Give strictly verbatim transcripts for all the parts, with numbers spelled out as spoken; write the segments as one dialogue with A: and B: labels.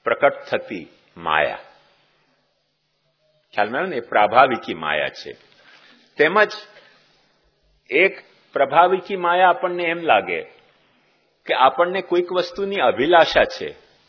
A: પ્રકટ થતી માયા, ખ્યાલમાં આવે ને, એ પ્રાભાવિકી માયા છે. તેમજ એક પ્રભાવિકી માયા આપણને એમ લાગે કે આપણને કોઈક વસ્તુની અભિલાષા છે,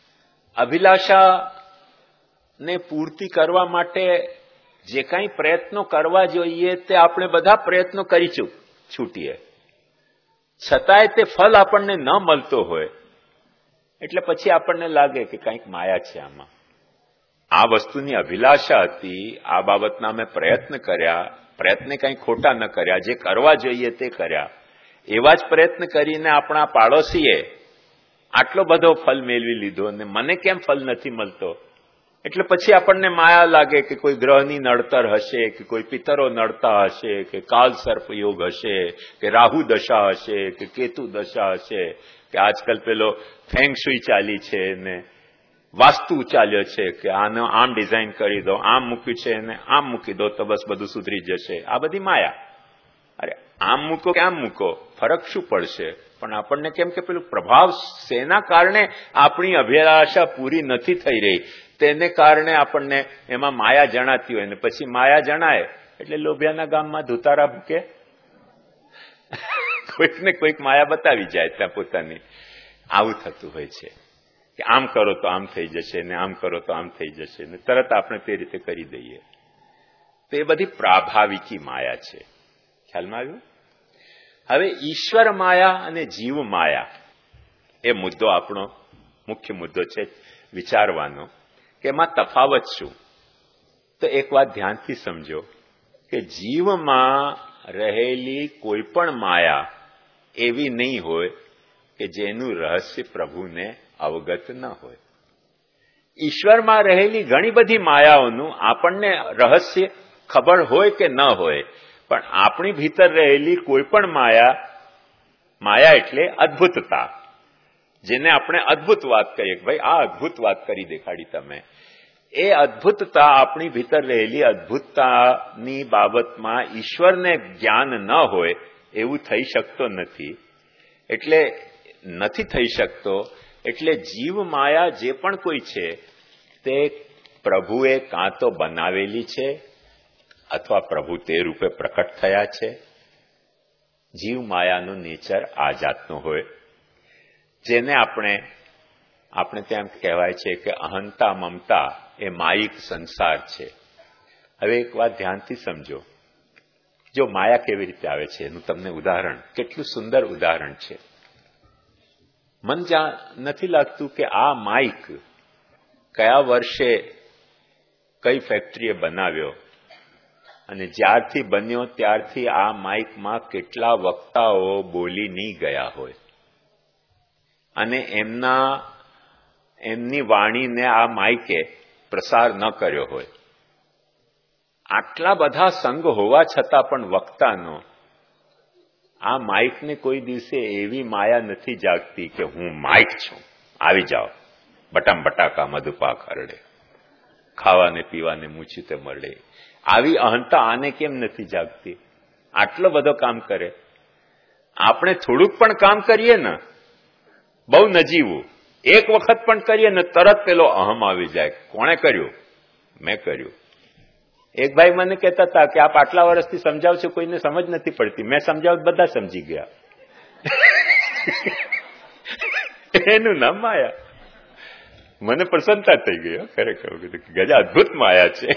A: અભિલાષાને પૂર્તિ કરવા માટે જે કાંઈ પ્રયત્નો કરવા જોઈએ તે આપણે બધા પ્રયત્નો કરી છૂટીએ, છતાંય તે ફલ આપણને ન મળતો હોય એટલે પછી આપણને લાગે કે કંઈક માયા છે આમાં. આ વસ્તુની અભિલાષા હતી, આ બાબતના અમે પ્રયત્ન કર્યા, પ્રયત્ન કંઈ ખોટા ન કર્યા, જે કરવા જોઈએ તે કર્યા, એવા જ પ્રયત્ન કરીને આપણા પાડોશીએ આટલો બધો ફલ મેળવી લીધો અને મને કેમ ફલ નથી મળતો? એટલે પછી આપણને માયા લાગે કે કોઈ ગ્રહની નડતર હશે, કે કોઈ પિતરો નડતા હશે, કે કાલ સર્પ યોગ હશે, કે રાહુ દશા હશે, કે કેતુ દશા હશે, કે આજકાલ પેલો ફેંગ શુઈ ચાલી છે ને વાસ્તુ ચાલ્યો છે કે આનો આમ ડિઝાઇન કરી દો, આમ મૂક્યું છે ને આમ મૂકી દો તો બસ બધું સુધરી જશે. આ બધી માયા. અરે આમ મૂકો કે આમ મૂકો, ફરક શું પડશે? પણ આપણને કેમ કે પેલું પ્રભાવ શેના કારણે આપણી અભિલાષા પૂરી નથી થઈ રહી તેને કારણે આપણને એમાં માયા જણાતી હોય ને પછી માયા જણાય એટલે લોભિયાના ગામમાં ધુતારા ભૂકે, કોઈક ને કોઈક માયા બતાવી જાય ત્યાં પોતાની. આવું થતું હોય છે કે આમ કરો તો આમ થઈ જશે ને આમ કરો તો આમ થઈ જશે ને તરત આપણે તે રીતે કરી દઈએ. તો એ બધી પ્રાભાવિકી માયા છે. ખ્યાલમાં આવ્યું? હવે ઈશ્વર માયા અને જીવ માયા એ મુદ્દો આપણો મુખ્ય મુદ્દો છે વિચારવાનો કે એમાં તફાવત શું. તો એક વાત ધ્યાનથી સમજો કે જીવમાં રહેલી કોઈ પણ માયા એવી નહીં હોય કે જેનું રહસ્ય પ્રભુને અવગત ન હોય. ઈશ્વરમાં રહેલી ઘણી બધી માયાઓનું આપણને રહસ્ય ખબર હોય કે ન હોય, પણ આપણી ભીતર રહેલી કોઈ પણ માયા, માયા એટલે અદ્ભુતતા, જેને આપણે અદ્ભુત વાત કહીએ કે ભાઈ આ અદ્ભુત વાત કરી દેખાડી તમે, એ અદ્ભુતતા આપણી ભીતર રહેલી અદ્ભુતતાની બાબતમાં ઈશ્વરને જ્ઞાન ન હોય એવું થઈ શકતો નથી. એટલે નથી થઈ શકતો એટલે જીવ માયા જે પણ કોઈ છે તે પ્રભુએ કાં તો બનાવેલી છે અથવા પ્રભુ તે રૂપે પ્રકટ થયા છે. જીવ માયાનું નેચર આ જાતનો હોય જેને આપણે આપણે ત્યાં કહેવાય છે કે અહંતા મમતા એ માયિક સંસાર છે. હવે એક વાત ધ્યાનથી સમજો, જો માયા કેવી રીતે આવે છે એનું તમને ઉદાહરણ, કેટલું સુંદર ઉદાહરણ છે. મન જ્યાં નથી લાગતું કે આ માઇક કયા વર્ષે કઈ ફેક્ટરીએ બનાવ્યો અને જ્યારથી બન્યો ત્યારથી આ માઇકમાં કેટલા વક્તાઓ બોલી નહીં ગયા હોય અને એમના એમની વાણીને આ માઇકે પ્રસાર ન કર્યો હોય. આટલા બધા સંઘ હોવા છતાં પણ વક્તાનો આ માઇકને કોઈ દિવસે એવી માયા નથી જાગતી કે હું માઇક છું, આવી જાઓ, બટામ બટાકા મધુપાક હરડે, ખાવાને પીવાને મૂછ્યું તે મળે. આવી અહંતા આને કેમ નથી જાગતી? આટલો બધો કામ કરે. આપણે થોડુંક પણ કામ કરીએ ને, બહુ નજીવું, એક વખત પણ કરીએ ને તરત પેલો અહમ આવી જાય. કોણે કર્યું? મેં કર્યું. એક ભાઈ મને કહેતા હતા કે આપ આટલા વર્ષથી સમજાવ છો, કોઈને સમજ નથી પડતી. મેં સમજાવ બધા સમજી ગયા. એનું નામ માયા. મને પ્રસન્નતા થઈ ગઈ. ખરેખર ગજા અદભુત માયા છે.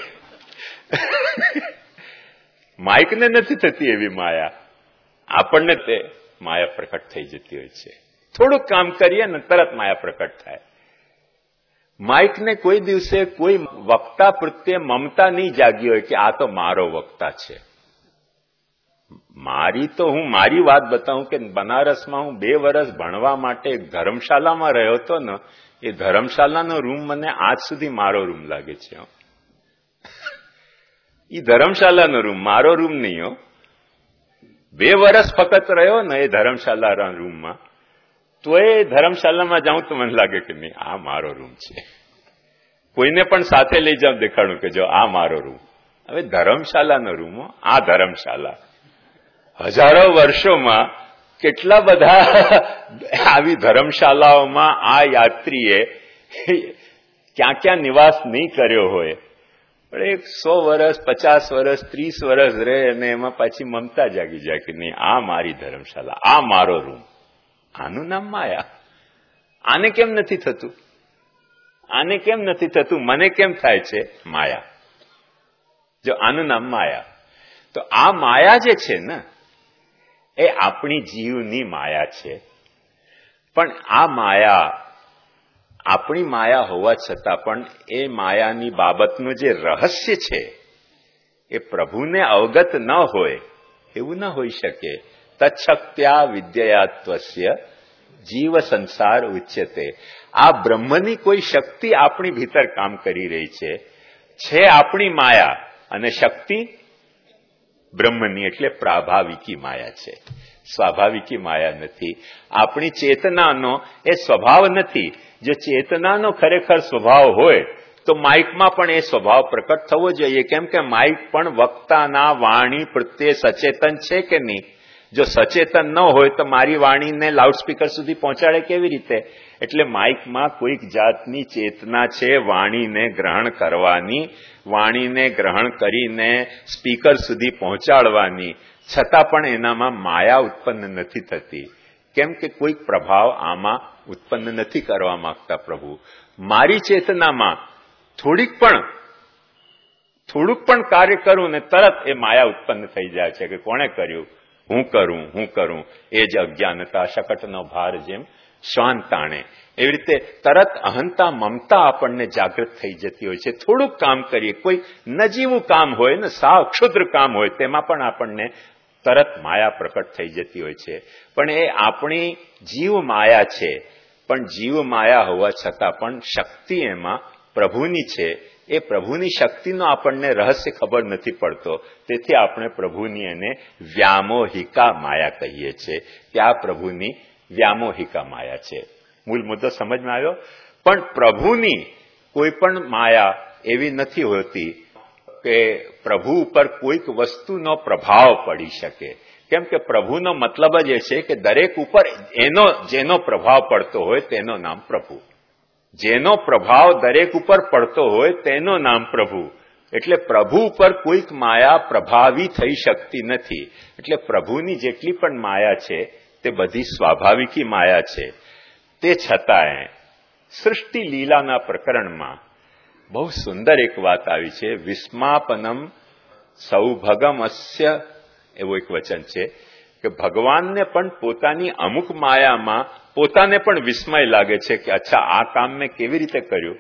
A: માઇકને નથી થતી એવી માયા, આપણને તે માયા પ્રકટ થઈ જતી હોય છે. થોડુંક કામ કરીએ ને તરત માયા પ્રકટ થાય. માઇકને કોઈ દિવસે કોઈ વક્તા પ્રત્યે મમતા નહીં જાગી હોય કે આ તો મારો વક્તા છે. મારી તો હું મારી વાત બતાવું કે બનારસમાં હું બે વર્ષ ભણવા માટે ધર્મશાલામાં રહ્યો હતો ને, એ ધર્મશાલાનો રૂમ મને આજ સુધી મારો રૂમ લાગે છે. એ ધર્મશાલાનો રૂમ મારો રૂમ નહીં હો. બે વર્ષ ફક્ત રહ્યો ને એ ધર્મશાલા રૂમમાં, તો એ ધર્મશાલામાં જાઉં તો મને લાગે કે નહીં આ મારો રૂમ છે. કોઈને પણ સાથે લઈ જાઉં દેખાડું કે જો આ મારો રૂમ. હવે ધર્મશાલાનો રૂમ, આ ધર્મશાલા હજારો વર્ષોમાં કેટલા બધા આવી ધર્મશાલાઓમાં આ યાત્રીએ ક્યાં ક્યાં નિવાસ નહીં કર્યો હોય, પણ એક સો વર્ષ, પચાસ વર્ષ, ત્રીસ વર્ષ રહે અને એમાં પાછી મમતા જાગી જાય કે નહીં, આ મારી ધર્મશાળા, આ મારો રૂમ. આનું નામ માયા. આને કેમ નથી થતું? આને કેમ નથી થતું? મને કેમ થાય છે? માયા. જો આનું નામ માયા. તો આ માયા જે છે ને એ આપણી જીવની માયા છે. પણ આ માયા આપણી માયા હોવા છતાં પણ એ માયાની બાબતનું જે રહસ્ય છે એ પ્રભુને અવગત ન હોય એવું ન હોઈ શકે. તચ્છક્ત્યા વિદ્યયાત્વસ્ય જીવ સંસાર ઉચ્યતે. આ બ્રહ્મની કોઈ શક્તિ આપણી ભીતર કામ કરી રહી છે. છે આપણી માયા અને શક્તિ બ્રહ્મની, એટલે પ્રાભાવિકી માયા છે, સ્વાભાવિકી માયા નથી. આપણી ચેતનાનો એ સ્વભાવ નથી. જો ચેતનાનો ખરેખર સ્વભાવ હોય તો માઇકમાં પણ એ સ્વભાવ પ્રકટ થવો જોઈએ. કેમ કે માઇક પણ વક્તાના વાણી પ્રત્યે સચેતન છે કે નહીં? જો સચેતન ન હોય તો મારી વાણીને લાઉડસ્પીકર સુધી પહોંચાડે કેવી રીતે? એટલે માઇકમાં કોઈક જાતની ચેતના છે વાણીને ગ્રહણ કરવાની, વાણીને ગ્રહણ કરીને સ્પીકર સુધી પહોંચાડવાની, છતાં પણ એનામાં માયા ઉત્પન્ન નથી થતી. કેમ કે કોઈક પ્રભાવ આમાં ઉત્પન્ન નથી કરવા માંગતા પ્રભુ. મારી ચેતનામાં થોડીક પણ થોડુંક પણ કાર્ય કરું ને તરત એ માયા ઉત્પન્ન થઈ જાય છે કે કોણે કર્યું, હું કરું હું કરું. એ જ અજ્ઞાનતા શકટનો ભાર જેમ શ્વાન તાણે. એવી રીતે તરત અહંતા મમતા આપણને જાગૃત થઈ જતી હોય છે. થોડુંક કામ કરીએ, કોઈ નજીવું કામ હોય ને, સાવ ક્ષુદ્ર કામ હોય, તેમાં પણ આપણને તરત માયા પ્રકટ થઈ જતી હોય છે. પણ એ આપણી જીવ માયા છે. પણ જીવ માયા હોવા છતાં પણ શક્તિ એમાં પ્રભુની છે. એ પ્રભુની શક્તિનો આપણને રહસ્ય ખબર નથી પડતો. તેથી આપણે પ્રભુની એને વ્યામોહિકા માયા કહીએ છીએ કે આ પ્રભુની વ્યામોહિકા માયા છે. મૂળ મુદ્દો સમજમાં આવ્યો? પણ પ્રભુની કોઈ પણ માયા એવી નથી હોતી કે પ્રભુ ઉપર કોઈક વસ્તુનો પ્રભાવ પડી શકે. કેમ કે પ્રભુનો મતલબ જ એ છે કે દરેક ઉપર એનો જેનો પ્રભાવ પડતો હોય તેનો નામ પ્રભુ. જેનો પ્રભાવ દરેક ઉપર પડતો હોય તેનો નામ પ્રભુ. એટલે પ્રભુ ઉપર કોઈક માયા પ્રભાવી થઈ શકતી નથી. એટલે પ્રભુની જેટલી પણ માયા છે તે બધી સ્વાભાવિકી માયા છે. તે છતાંય સૃષ્ટિ લીલાના પ્રકરણમાં બહુ સુંદર એક વાત આવી છે. વિસ્માપનમ સૌભગમસ્ય એવો એક વચન છે કે ભગવાનને પણ પોતાની અમુક માયામાં પોતાને પણ વિસ્મય લાગે છે કે અચ્છા આ કામ મેં કેવી રીતે કર્યું.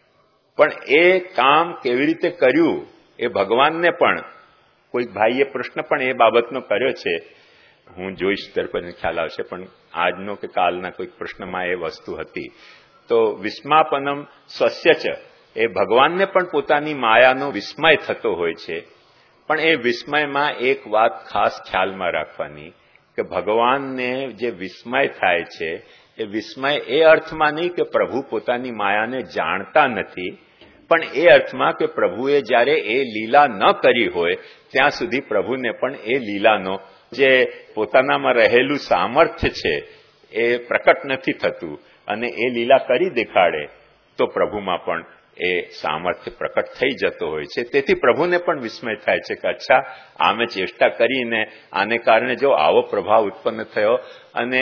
A: પણ એ કામ કેવી રીતે કર્યું એ ભગવાનને પણ કોઈક ભાઈએ પ્રશ્ન પણ એ બાબતનો કર્યો છે. હું જોઈશ ત્યારે પછી ખ્યાલ આવશે. પણ આજનો કે કાલના કોઈક પ્રશ્નમાં એ વસ્તુ હતી. તો વિસ્માપનમ સ્વસ્ય ચ એ ભગવાનને પણ પોતાની માયાનો વિસ્મય થતો હોય છે. પણ એ વિસ્મયમાં એક વાત ખાસ ખ્યાલમાં રાખવાની કે ભગવાનને જે વિસ્મય થાય છે એ વિસ્મય એ અર્થમાં નહીં કે પ્રભુ પોતાની માયાને જાણતા નથી, પણ એ અર્થમાં કે પ્રભુએ જ્યારે એ લીલા ન કરી હોય ત્યાં સુધી પ્રભુને પણ એ લીલાનો જે પોતાનામાં રહેલું સામર્થ્ય છે એ પ્રકટ નથી થતું. અને એ લીલા કરી દેખાડે તો પ્રભુમાં પણ એ સામર્થ્ય પ્રકટ થઈ જતો હોય છે. તેથી પ્રભુને પણ વિસ્મય થાય છે કે અચ્છા આ મેં ચેષ્ટા કરીને આને કારણે જો આવો પ્રભાવ ઉત્પન્ન થયો. અને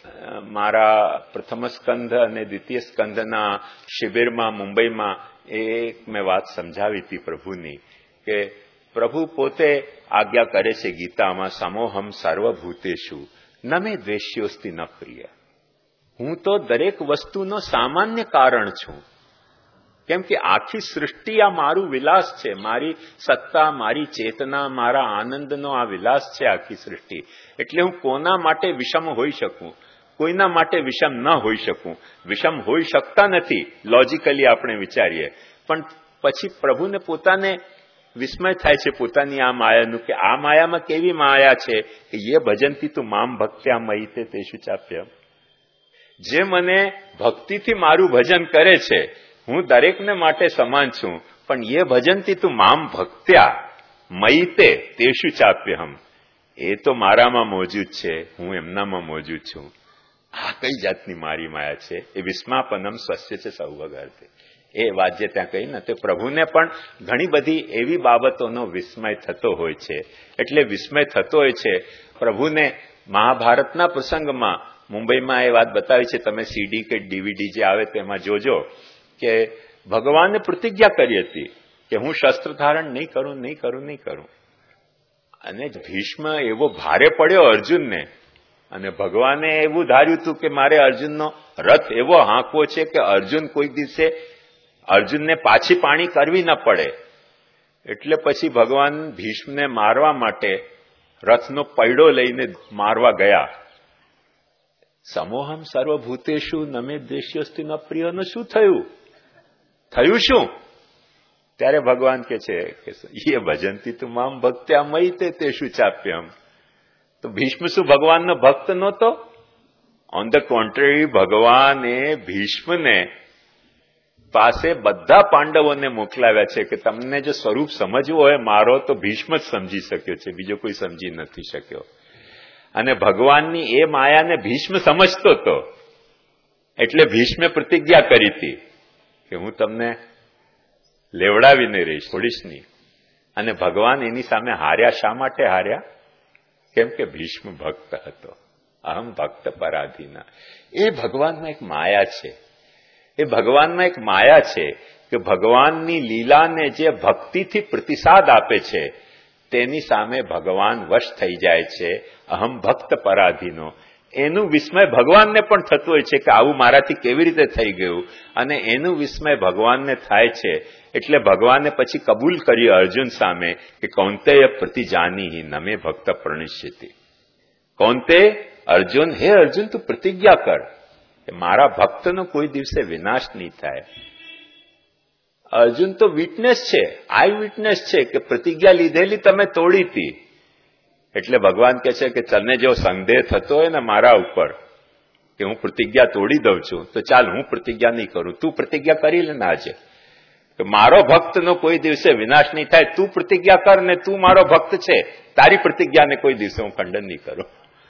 A: મારા પ્રથમ સ્કંધ અને દ્વિતીય સ્કંધના શિબિરમાં મુંબઈમાં એ મેં વાત સમજાવી હતી પ્રભુની કે પ્રભુ પોતે આજ્ઞા કરે છે ગીતામાં, સમોહમ સર્વભૂતેષુ ન મે દ્વેષ્યોસ્તિ ન પ્રિય. હું તો દરેક વસ્તુનો સામાન્ય કારણ છું. કેમ કે આખી સૃષ્ટિ આ મારું વિલાસ છે, મારી સત્તા, મારી ચેતના, મારા આનંદનો આ વિલાસ છે આખી સૃષ્ટિ. એટલે હું કોના માટે વિષમ હોઈ શકું, કોઈના માટે વિષમ ન હોઈ શકું. વિષમ હોઈ શકતા નથી લોજિકલી આપણે વિચારીએ. પણ પછી પ્રભુને પોતાને વિસ્મય થાય છે પોતાની આ માયાનું કે આ માયામાં કેવી માયા છે કે યે ભજંતી તું મામ ભક્ત્યા મયિતે તેષુ ચાપ્ય. જે મને ભક્તિથી મારું ભજન કરે છે હું દરેકને માટે સમાન છું, પણ યે ભજંતી તું મામ ભક્ત્યા મયિતે તેષુ ચાપ્યહમ. એ તો મારામાં મોજૂદ છે, હું એમનામાં મોજૂદ છું. આ કઈ જાતની મારી માયા છે? એ વિસ્માપનમ સ્વસ્ય છે સૌભગાર્થે. એ વાત જે ત્યાં કહી ને તો પ્રભુને પણ ઘણી બધી એવી બાબતોનો વિસ્મય થતો હોય છે. એટલે વિસ્મય થતો હોય છે પ્રભુને. મહાભારતના પ્રસંગમાં મુંબઈમાં એ વાત બતાવી છે, તમે સીડી કે ડીવીડી જે આવે તેમાં જોજો કે ભગવાને પ્રતિજ્ઞા કરી હતી કે હું શસ્ત્ર ધારણ નહીં કરું નહીં કરું નહીં કરું. અને ભીષ્મ એવો ભારે પડ્યો અર્જુનને, અને ભગવાને એવું ધાર્યું હતું કે મારે અર્જુનનો રથ એવો હાંકવો છે કે અર્જુન કોઈ દિવસે અર્જુનને પાછી પાણી કરવી ન પડે. એટલે પછી ભગવાન ભીષ્મને મારવા માટે રથનો પૈડો લઈને મારવા ગયા. સમોહમ સર્વભૂતેષુ નમે દ્વેષ્યોસ્તિ ન પ્રિયનું શું થયું થયું શું? ત્યારે ભગવાન કે છે કે એ ભજંતી તું મામ ભક્ત્યા મયી તે તે શું ચાપ્યમ. તો ભીષ્મ શું ભગવાનનો ભક્ત નહોતો? ઓન ધ કોન્ટ્રેરી, ભગવાને ભીષ્મને પાસે બધા પાંડવોને મોકલાવ્યા છે કે તમને જો સ્વરૂપ સમજવું હોય મારો તો ભીષ્મ જ સમજી શક્યો છે, બીજો કોઈ સમજી નથી શક્યો. અને ભગવાનની એ માયાને ભીષ્મ સમજતો હતો. એટલે ભીષ્મે પ્રતિજ્ઞા કરી હતી કે હું તમને લેવડાવીને રહીશ, છોડીશ નહીં. અને ભગવાન એની સામે હાર્યા. શા માટે હાર્યા? કેમ કે ભીષ્મ ભક્ત હતો. અહમ ભક્ત પરાધીના. એ ભગવાનમાં એક માયા છે. એ ભગવાનમાં એક માયા છે કે ભગવાનની લીલાને જે ભક્તિથી પ્રતિસાદ આપે છે તેની સામે ભગવાન વશ થઈ જાય છે. અહમ ભક્ત પરાધીનો. એનું વિસ્મય ભગવાનને પણ થતું હોય છે કે આવું મારાથી કેવી રીતે થઈ ગયું. અને એનું વિસ્મય ભગવાનને થાય છે. એટલે ભગવાને પછી કબૂલ કરી અર્જુન સામે કે કૌંતેય પ્રતિજાનીહિ નમે ભક્ત પ્રણિષ્યતિ. કૌંતે, અર્જુન, હે અર્જુન તું પ્રતિજ્ઞા કર કે મારા ભક્તનો કોઈ દિવસે વિનાશ નહીં થાય. અર્જુન તો વિટનેસ છે, આઈ વિટનેસ છે કે પ્રતિજ્ઞા લીધેલી તમે તોડી હતી. એટલે ભગવાન કહે છે કે તને જો સંદેહ થતો હોય ને મારા ઉપર કે હું પ્રતિજ્ઞા તોડી દઉં છું તો ચાલ હું પ્રતિજ્ઞા નહીં કરું, તું પ્રતિજ્ઞા કરી લે ને આજે કે મારો ભક્તનો કોઈ દિવસે વિનાશ નહીં થાય. તું પ્રતિજ્ઞા કર ને તું મારો ભક્ત છે, તારી પ્રતિજ્ઞાને કોઈ દિવસે હું ખંડન નહીં કરું.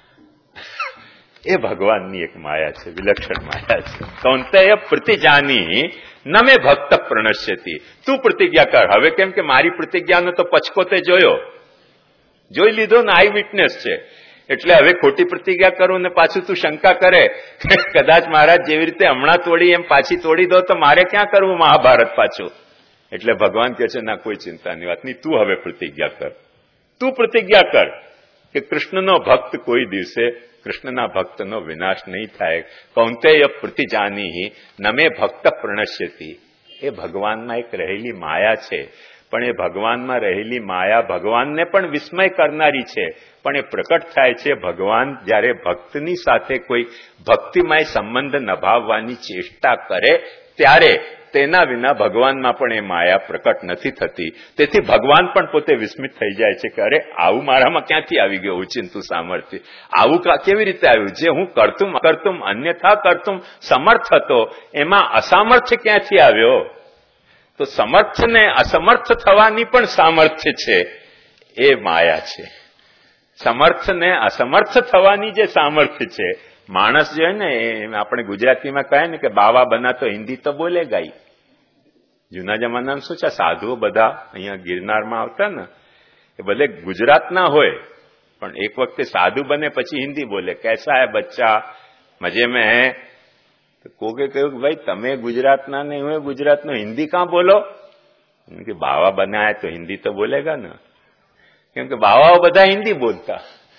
A: એ ભગવાનની એક માયા છે, વિલક્ષણ માયા છે. કૌંતેય પ્રતિજાની નમે ભક્ત પ્રણશ્યતિ. તું પ્રતિજ્ઞા કર. હવે કેમ કે મારી પ્રતિજ્ઞાનો તો પચકો તે જોયો, જોઈ લીધો ને, આઈ વિટનેસ છે. એટલે હવે ખોટી પ્રતિજ્ઞા કરું ને પાછું તું શંકા કરે કે કદાચ મહારાજ જેવી રીતે હમણાં તોડી એમ પાછી તોડી દો તો મારે ક્યાં કરવું મહાભારત પાછું. એટલે ભગવાન કહે છે ના કોઈ ચિંતાની વાત નહીં, તું હવે પ્રતિજ્ઞા કર. તું પ્રતિજ્ઞા કર કે કૃષ્ણનો ભક્ત કોઈ દિવસે કૃષ્ણના ભક્તનો વિનાશ નહીં થાય. કૌંતેય પ્રતિજાનીહિ નમે ભક્ત પ્રણશ્યતિ. એ ભગવાનમાં એક રહેલી માયા છે. પણ એ ભગવાનમાં રહેલી માયા ભગવાનને પણ વિસ્મય કરનારી છે. પણ એ પ્રકટ થાય છે ભગવાન જ્યારે ભક્તની સાથે કોઈ ભક્તિમય સંબંધ નિભાવવાની ચેષ્ટા કરે ત્યારે. તેના વિના ભગવાનમાં પણ એ માયા પ્રકટ નથી થતી. તેથી ભગવાન પણ પોતે વિસ્મિત થઈ જાય છે કે અરે આવું મારામાં ક્યાંથી આવી ગયું ઓચિંતું સામર્થ્ય, આવું કેવી રીતે આવ્યું? જે હું કરતું કરતું અન્યથા કરતું સમર્થ હતો એમાં અસામર્થ્ય ક્યાંથી આવ્યો? તો સમર્થને અસમર્થ થવાની પણ સામર્થ્ય છે એ માયા છે. સમર્થને અસમર્થ થવાની જે સામર્થ્ય છે, માણસ જે હોય ને આપણે ગુજરાતીમાં કહે ને કે બાવા બના તો હિન્દી તો બોલે ગાઈ. જૂના જમાનામાં શું છે, સાધુઓ બધા અહીંયા ગિરનારમાં આવતા ને એ ભલે ગુજરાતના હોય પણ એક વખતે સાધુ બને પછી હિન્દી બોલે. કેસા હે બચ્ચા, મજે મેં હે? કોકે કહ્યું કે ભાઈ તમે ગુજરાતના ને હું ગુજરાતનો હિન્દી કાં બોલો? કે બાવા બનાયા તો હિન્દી તો બોલેગા ને. કેમ કે બાવાઓ બધા હિન્દી બોલતા.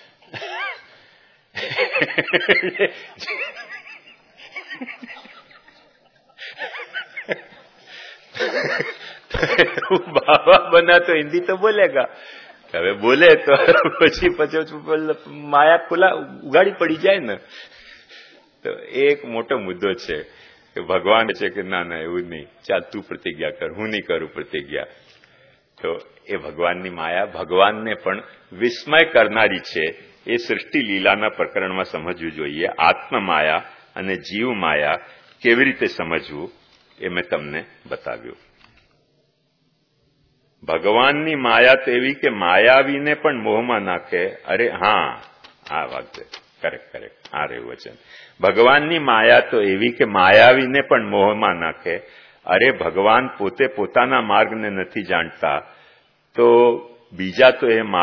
A: બાવા બના તો હિન્દી તો બોલેગા. હવે બોલે તો પછી પછી માયા ખુલ્લા ઉગાડી પડી જાય ને. તો એ એક મોટો મુદ્દો છે કે ભગવાન છે કે ના ના એવું નહીં, ચાલ તું પ્રતિજ્ઞા કર, હું નહીં કરું પ્રતિજ્ઞા. તો એ ભગવાનની માયા ભગવાનને પણ વિસ્મય કરનારી છે. એ સૃષ્ટિ લીલાના પ્રકરણમાં સમજવું જોઈએ. આત્મમાયા અને જીવ માયા કેવી રીતે સમજવું એ મેં તમને બતાવ્યું. ભગવાનની માયા તો એવી કે માયાવીને પણ મોહમાં નાખે. અરે હા, આ વાત કરેક્ટ કરેક્ટ આ રહ્યું વચન. ભગવાનની માયા તો એવી કે માયાવીને પણ મોહમાં નાખે અરે ભગવાન પોતે પોતાના માર્ગને નથી જાણતા તો બીજા તો એ માર્ગ